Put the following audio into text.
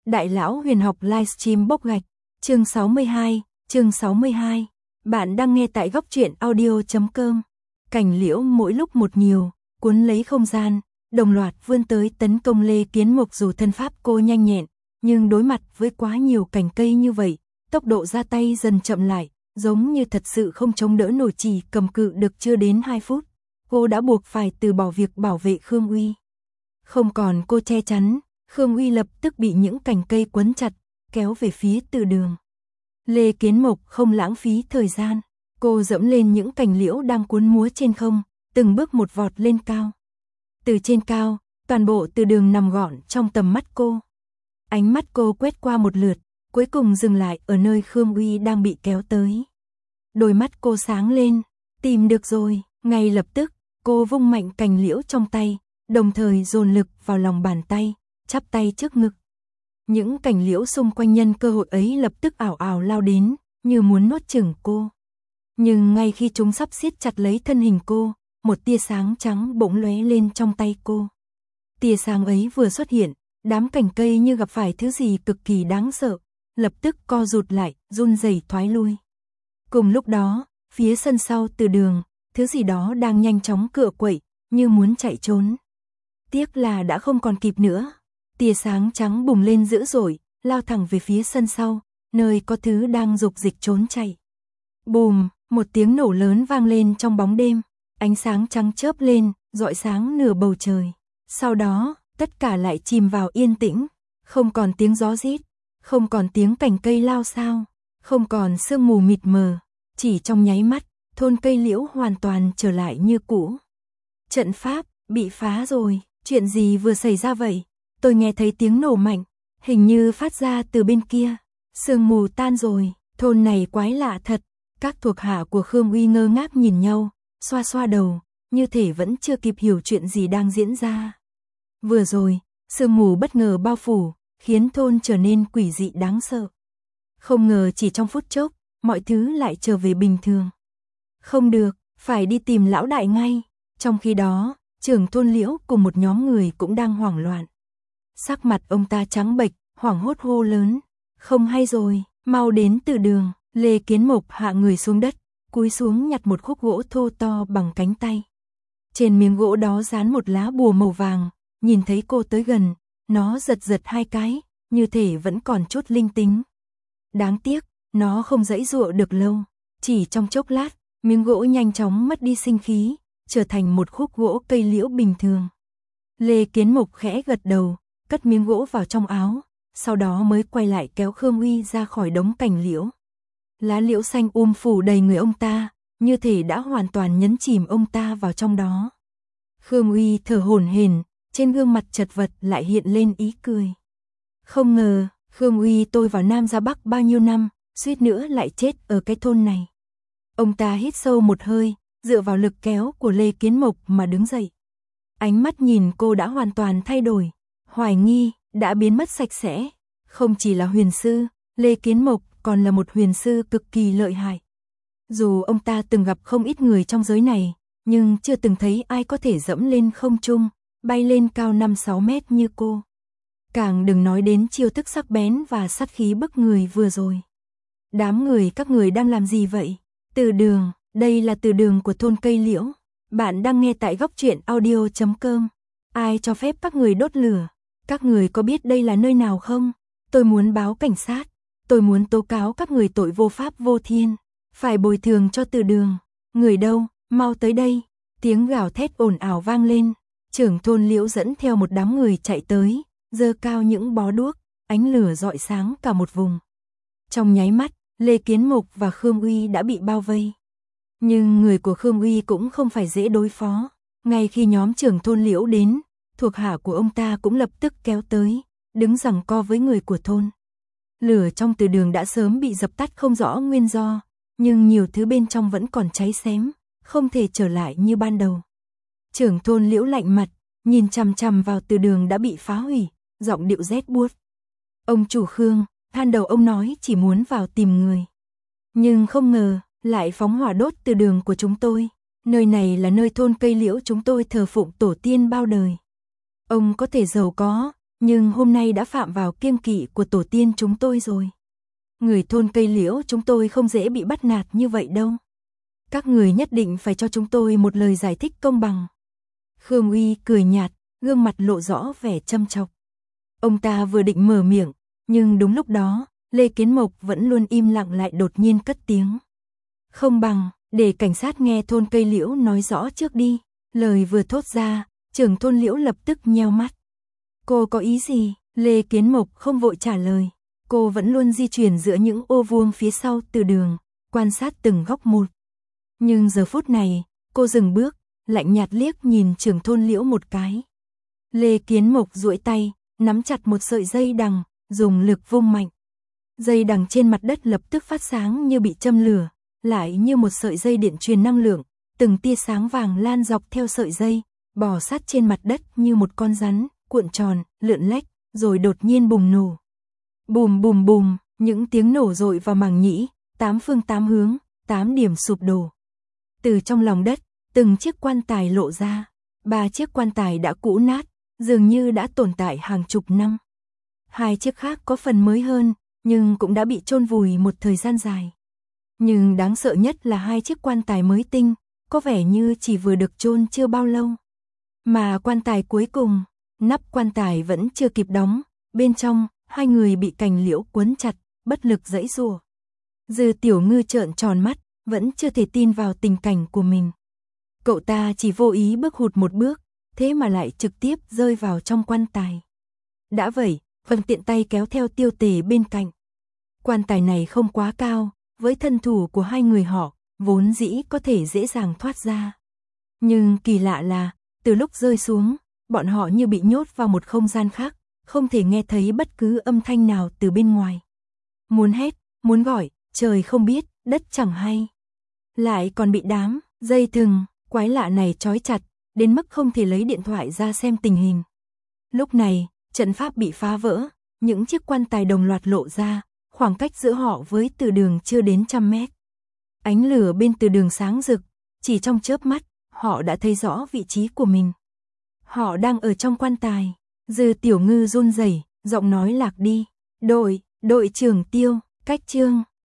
Đại lão huyền học livestream bốc gạch, chương 62. Bạn đang nghe tại góc truyện audio.com. Cảnh liễu mỗi lúc một nhiều, cuốn lấy không gian, đồng loạt vươn tới tấn công Lê Kiến Mục. Dù thân pháp cô nhanh nhẹn, nhưng đối mặt với quá nhiều cành cây như vậy, tốc độ ra tay dần chậm lại, giống như thật sự không chống đỡ nổi. Chỉ cầm cự được chưa đến 2 phút, cô đã buộc phải từ bỏ việc bảo vệ Khương Uy. Không còn cô che chắn, Khương Uy lập tức bị những cành cây quấn chặt, kéo về phía Từ Đường. Lê Kiến Mục không lãng phí thời gian, cô dẫm lên những cành liễu đang cuốn múa trên không, từng bước một vọt lên cao. Từ trên cao, toàn bộ Từ Đường nằm gọn trong tầm mắt cô. Ánh mắt cô quét qua một lượt, cuối cùng dừng lại ở nơi Khương Uy đang bị kéo tới. Đôi mắt cô sáng lên, tìm được rồi. Ngay lập tức, cô vung mạnh cành liễu trong tay, đồng thời dồn lực vào lòng bàn tay, chắp tay trước ngực. Những cành liễu xung quanh nhân cơ hội ấy lập tức ảo ảo lao đến, như muốn nuốt chửng cô. Nhưng ngay khi chúng sắp siết chặt lấy thân hình cô, một tia sáng trắng bỗng lóe lên trong tay cô. Tia sáng ấy vừa xuất hiện, đám cành cây như gặp phải thứ gì cực kỳ đáng sợ, lập tức co rụt lại, run rẩy thoái lui. Cùng lúc đó, phía sân sau Từ Đường, thứ gì đó đang nhanh chóng cựa quậy, như muốn chạy trốn. Tiếc là đã không còn kịp nữa. Tia sáng trắng bùng lên dữ dội, lao thẳng về phía sân sau, nơi có thứ đang dục dịch trốn chạy. Bùm, một tiếng nổ lớn vang lên trong bóng đêm, ánh sáng trắng chớp lên, rọi sáng nửa bầu trời. Sau đó, tất cả lại chìm vào yên tĩnh, không còn tiếng gió rít, không còn tiếng cành cây lao xao, không còn sương mù mịt mờ, chỉ trong nháy mắt, thôn cây liễu hoàn toàn trở lại như cũ. Trận pháp bị phá rồi, chuyện gì vừa xảy ra vậy? Tôi nghe thấy tiếng nổ mạnh, hình như phát ra từ bên kia. Sương mù tan rồi, thôn này quái lạ thật. Các thuộc hạ của Khương Uy ngơ ngác nhìn nhau, xoa xoa đầu, như thể vẫn chưa kịp hiểu chuyện gì đang diễn ra. Vừa rồi, sương mù bất ngờ bao phủ, khiến thôn trở nên quỷ dị đáng sợ. Không ngờ chỉ trong phút chốc, mọi thứ lại trở về bình thường. Không được, phải đi tìm lão đại ngay. Trong khi đó, trưởng thôn Liễu cùng một nhóm người cũng đang hoảng loạn. Sắc mặt ông ta trắng bệch, hoảng hốt hô lớn. Không hay rồi, mau đến Từ Đường. Lê Kiến Mục hạ người xuống đất, cúi xuống nhặt một khúc gỗ thô to bằng cánh tay. Trên miếng gỗ đó dán một lá bùa màu vàng, nhìn thấy cô tới gần, nó giật giật 2 cái, như thể vẫn còn chút linh tính. Đáng tiếc, nó không giãy giụa được lâu, chỉ trong chốc lát, miếng gỗ nhanh chóng mất đi sinh khí, trở thành một khúc gỗ cây liễu bình thường. Lê Kiến Mục khẽ gật đầu, cất miếng gỗ vào trong áo, sau đó mới quay lại kéo Khương Uy ra khỏi đống cành liễu. Lá liễu xanh phủ đầy người ông ta, như thể đã hoàn toàn nhấn chìm ông ta vào trong đó. Khương Uy thở hổn hển, trên gương mặt chật vật lại hiện lên ý cười. Không ngờ, Khương Uy tôi vào Nam ra Bắc bao nhiêu năm, suýt nữa lại chết ở cái thôn này. Ông ta hít sâu một hơi, dựa vào lực kéo của Lê Kiến Mục mà đứng dậy. Ánh mắt nhìn cô đã hoàn toàn thay đổi, hoài nghi đã biến mất sạch sẽ. Không chỉ là huyền sư, Lê Kiến Mục còn là một huyền sư cực kỳ lợi hại. Dù ông ta từng gặp không ít người trong giới này, nhưng chưa từng thấy ai có thể dẫm lên không trung, bay lên cao 5-6 mét như cô. Càng đừng nói đến chiêu thức sắc bén và sát khí bức người vừa rồi. Đám người các người đang làm gì vậy? Từ Đường, đây là Từ Đường của thôn cây liễu. Bạn đang nghe tại góc truyện audio.com. Ai cho phép các người đốt lửa? Các người có biết đây là nơi nào không? Tôi muốn báo cảnh sát. Tôi muốn tố cáo các người tội vô pháp vô thiên. Phải bồi thường cho Từ Đường. Người đâu? Mau tới đây. Tiếng gào thét ồn ào vang lên. Trưởng thôn Liễu dẫn theo một đám người chạy tới, giơ cao những bó đuốc, ánh lửa rọi sáng cả một vùng. Trong nháy mắt, Lê Kiến Mục và Khương Uy đã bị bao vây. Nhưng người của Khương Uy cũng không phải dễ đối phó. Ngay khi nhóm trưởng thôn Liễu đến, thuộc hạ của ông ta cũng lập tức kéo tới, đứng giằng co với người của thôn. Lửa trong Từ Đường đã sớm bị dập tắt không rõ nguyên do, nhưng nhiều thứ bên trong vẫn còn cháy xém, không thể trở lại như ban đầu. Trưởng thôn Liễu lạnh mặt, nhìn chằm chằm vào Từ Đường đã bị phá hủy, giọng điệu rét buốt. Ông chủ Khương, ban đầu ông nói chỉ muốn vào tìm người. Nhưng không ngờ, lại phóng hỏa đốt Từ Đường của chúng tôi. Nơi này là nơi thôn cây liễu chúng tôi thờ phụng tổ tiên bao đời. Ông có thể giàu có, nhưng hôm nay đã phạm vào kiêng kỵ của tổ tiên chúng tôi rồi. Người thôn Cây Liễu chúng tôi không dễ bị bắt nạt như vậy đâu. Các người nhất định phải cho chúng tôi một lời giải thích công bằng. Khương Uy cười nhạt, gương mặt lộ rõ vẻ châm chọc. Ông ta vừa định mở miệng, nhưng đúng lúc đó, Lê Kiến Mộc vẫn luôn im lặng lại đột nhiên cất tiếng. Không bằng, để cảnh sát nghe thôn Cây Liễu nói rõ trước đi. Lời vừa thốt ra, trưởng thôn Liễu lập tức nheo mắt. Cô có ý gì? Lê Kiến Mộc không vội trả lời. Cô vẫn luôn di chuyển giữa những ô vuông phía sau từ đường, quan sát từng góc một. Nhưng giờ phút này, cô dừng bước, lạnh nhạt liếc nhìn trưởng thôn Liễu một cái. Lê Kiến Mộc duỗi tay, nắm chặt một sợi dây đằng, dùng lực vung mạnh. Dây đằng trên mặt đất lập tức phát sáng như bị châm lửa, lại như một sợi dây điện truyền năng lượng, từng tia sáng vàng lan dọc theo sợi dây, bò sát trên mặt đất như một con rắn, cuộn tròn, lượn lách, rồi đột nhiên bùng nổ. Bùm bùm bùm, những tiếng nổ dội vào màng nhĩ, 8 phương 8 hướng, 8 điểm sụp đổ. Từ trong lòng đất, từng chiếc quan tài lộ ra, 3 chiếc quan tài đã cũ nát, dường như đã tồn tại hàng chục năm. 2 chiếc khác có phần mới hơn, nhưng cũng đã bị chôn vùi một thời gian dài. Nhưng đáng sợ nhất là 2 chiếc quan tài mới tinh, có vẻ như chỉ vừa được chôn chưa bao lâu. Mà quan tài cuối cùng, nắp quan tài vẫn chưa kịp đóng, bên trong, 2 người bị cành liễu quấn chặt, bất lực giãy giụa. Dư Tiểu Ngư trợn tròn mắt, vẫn chưa thể tin vào tình cảnh của mình. Cậu ta chỉ vô ý bước hụt một bước, thế mà lại trực tiếp rơi vào trong quan tài. Đã vậy, vẫn tiện tay kéo theo Tiêu Tề bên cạnh. Quan tài này không quá cao, với thân thủ của 2 người họ, vốn dĩ có thể dễ dàng thoát ra. Nhưng kỳ lạ là, từ lúc rơi xuống, bọn họ như bị nhốt vào một không gian khác, không thể nghe thấy bất cứ âm thanh nào từ bên ngoài. Muốn hét, muốn gọi, trời không biết, đất chẳng hay. Lại còn bị đám dây thừng quái lạ này trói chặt, đến mức không thể lấy điện thoại ra xem tình hình. Lúc này, trận pháp bị phá vỡ, những chiếc quan tài đồng loạt lộ ra, khoảng cách giữa họ với từ đường chưa đến 100 mét. Ánh lửa bên từ đường sáng rực, chỉ trong chớp mắt, họ đã thấy rõ vị trí của mình. Họ đang ở trong quan tài. Dư Tiểu Ngư run rẩy, giọng nói lạc đi. Đội trưởng Tiêu, cách Trương,